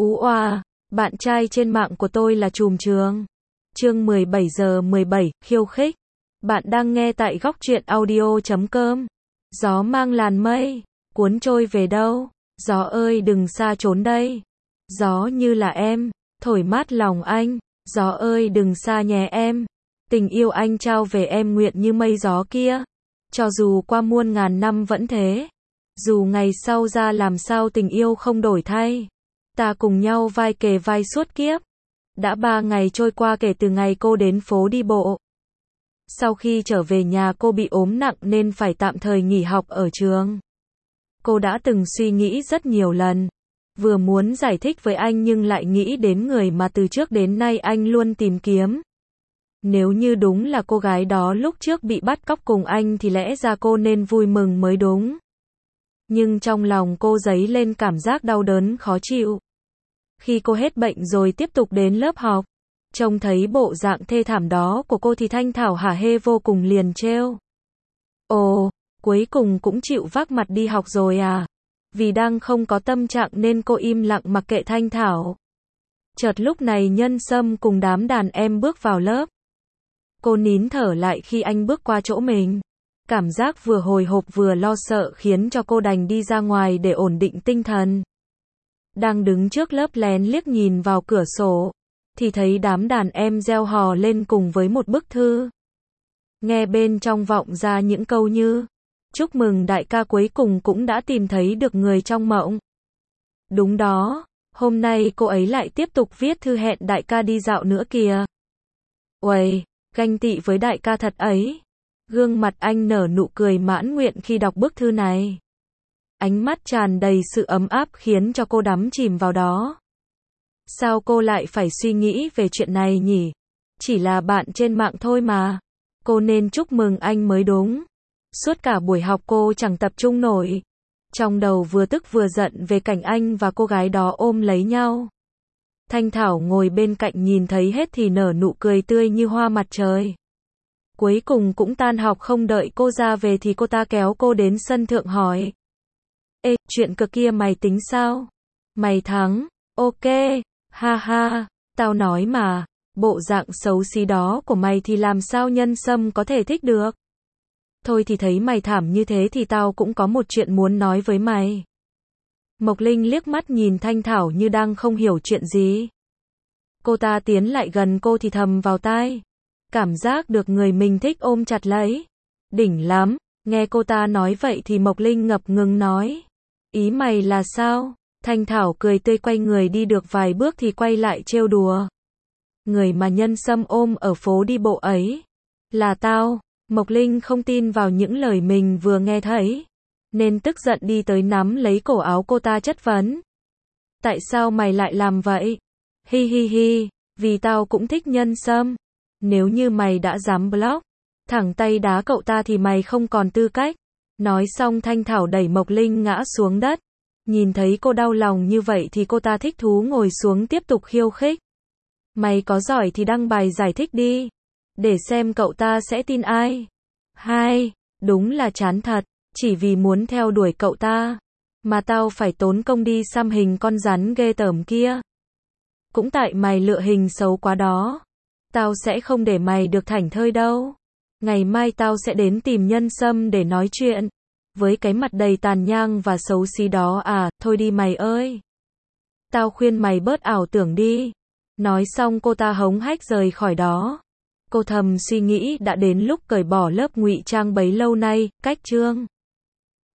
Ú oa, bạn trai trên mạng của tôi là trùm trường. Chương 17 giờ 17, khiêu khích. Bạn đang nghe tại góc truyện audio.com. Gió mang làn mây, cuốn trôi về đâu? Gió ơi đừng xa trốn đây. Gió như là em, thổi mát lòng anh. Gió ơi đừng xa nhé em. Tình yêu anh trao về em nguyện như mây gió kia. Cho dù qua muôn ngàn năm vẫn thế. Dù ngày sau ra làm sao tình yêu không đổi thay. Ta cùng nhau vai kề vai suốt kiếp. Đã 3 ngày trôi qua kể từ ngày cô đến phố đi bộ. Sau khi trở về nhà cô bị ốm nặng nên phải tạm thời nghỉ học ở trường. Cô đã từng suy nghĩ rất nhiều lần. Vừa muốn giải thích với anh nhưng lại nghĩ đến người mà từ trước đến nay anh luôn tìm kiếm. Nếu như đúng là cô gái đó lúc trước bị bắt cóc cùng anh thì lẽ ra cô nên vui mừng mới đúng. Nhưng trong lòng cô dấy lên cảm giác đau đớn khó chịu. Khi cô hết bệnh rồi tiếp tục đến lớp học, trông thấy bộ dạng thê thảm đó của cô thì Thanh Thảo hả hê vô cùng liền trêu. Ồ, cuối cùng cũng chịu vác mặt đi học rồi à? Vì đang không có tâm trạng nên cô im lặng mặc kệ Thanh Thảo. Chợt lúc này Nhân Sâm cùng đám đàn em bước vào lớp. Cô nín thở lại khi anh bước qua chỗ mình. Cảm giác vừa hồi hộp vừa lo sợ khiến cho cô đành đi ra ngoài để ổn định tinh thần. Đang đứng trước lớp lén liếc nhìn vào cửa sổ, thì thấy đám đàn em reo hò lên cùng với một bức thư. Nghe bên trong vọng ra những câu như: chúc mừng đại ca cuối cùng cũng đã tìm thấy được người trong mộng. Đúng đó, hôm nay cô ấy lại tiếp tục viết thư hẹn đại ca đi dạo nữa kìa. Uầy, ganh tị với đại ca thật ấy. Gương mặt anh nở nụ cười mãn nguyện khi đọc bức thư này. Ánh mắt tràn đầy sự ấm áp khiến cho cô đắm chìm vào đó. Sao cô lại phải suy nghĩ về chuyện này nhỉ? Chỉ là bạn trên mạng thôi mà. Cô nên chúc mừng anh mới đúng. Suốt cả buổi học cô chẳng tập trung nổi. Trong đầu vừa tức vừa giận về cảnh anh và cô gái đó ôm lấy nhau. Thanh Thảo ngồi bên cạnh nhìn thấy hết thì nở nụ cười tươi như hoa mặt trời. Cuối cùng cũng tan học, không đợi cô ra về thì cô ta kéo cô đến sân thượng hỏi: ê, chuyện cược kia mày tính sao? Mày thắng, ok, ha ha, tao nói mà, bộ dạng xấu xí đó của mày thì làm sao Nhân Sâm có thể thích được? Thôi thì thấy mày thảm như thế thì tao cũng có một chuyện muốn nói với mày. Mộc Linh liếc mắt nhìn Thanh Thảo như đang không hiểu chuyện gì. Cô ta tiến lại gần cô thì thầm vào tai. Cảm giác được người mình thích ôm chặt lấy. Đỉnh lắm. Nghe cô ta nói vậy thì Mộc Linh ngập ngừng nói: ý mày là sao? Thanh Thảo cười tươi quay người đi được vài bước thì quay lại trêu đùa: người mà Nhân Sâm ôm ở phố đi bộ ấy là tao. Mộc Linh không tin vào những lời mình vừa nghe thấy, nên tức giận đi tới nắm lấy cổ áo cô ta chất vấn: tại sao mày lại làm vậy? Hi hi hi, vì tao cũng thích Nhân Sâm. Nếu như mày đã dám block, thẳng tay đá cậu ta thì mày không còn tư cách. Nói xong Thanh Thảo đẩy Mộc Linh ngã xuống đất. Nhìn thấy cô đau lòng như vậy thì cô ta thích thú ngồi xuống tiếp tục khiêu khích. Mày có giỏi thì đăng bài giải thích đi, để xem cậu ta sẽ tin ai. Hai, đúng là chán thật, chỉ vì muốn theo đuổi cậu ta mà tao phải tốn công đi xăm hình con rắn ghê tởm kia. Cũng tại mày lựa hình xấu quá đó. Tao sẽ không để mày được thảnh thơi đâu. Ngày mai tao sẽ đến tìm Nhân Sâm để nói chuyện. Với cái mặt đầy tàn nhang và xấu xí đó à, thôi đi mày ơi. Tao khuyên mày bớt ảo tưởng đi. Nói xong cô ta hống hách rời khỏi đó. Cô thầm suy nghĩ đã đến lúc cởi bỏ lớp ngụy trang bấy lâu nay, cách chương.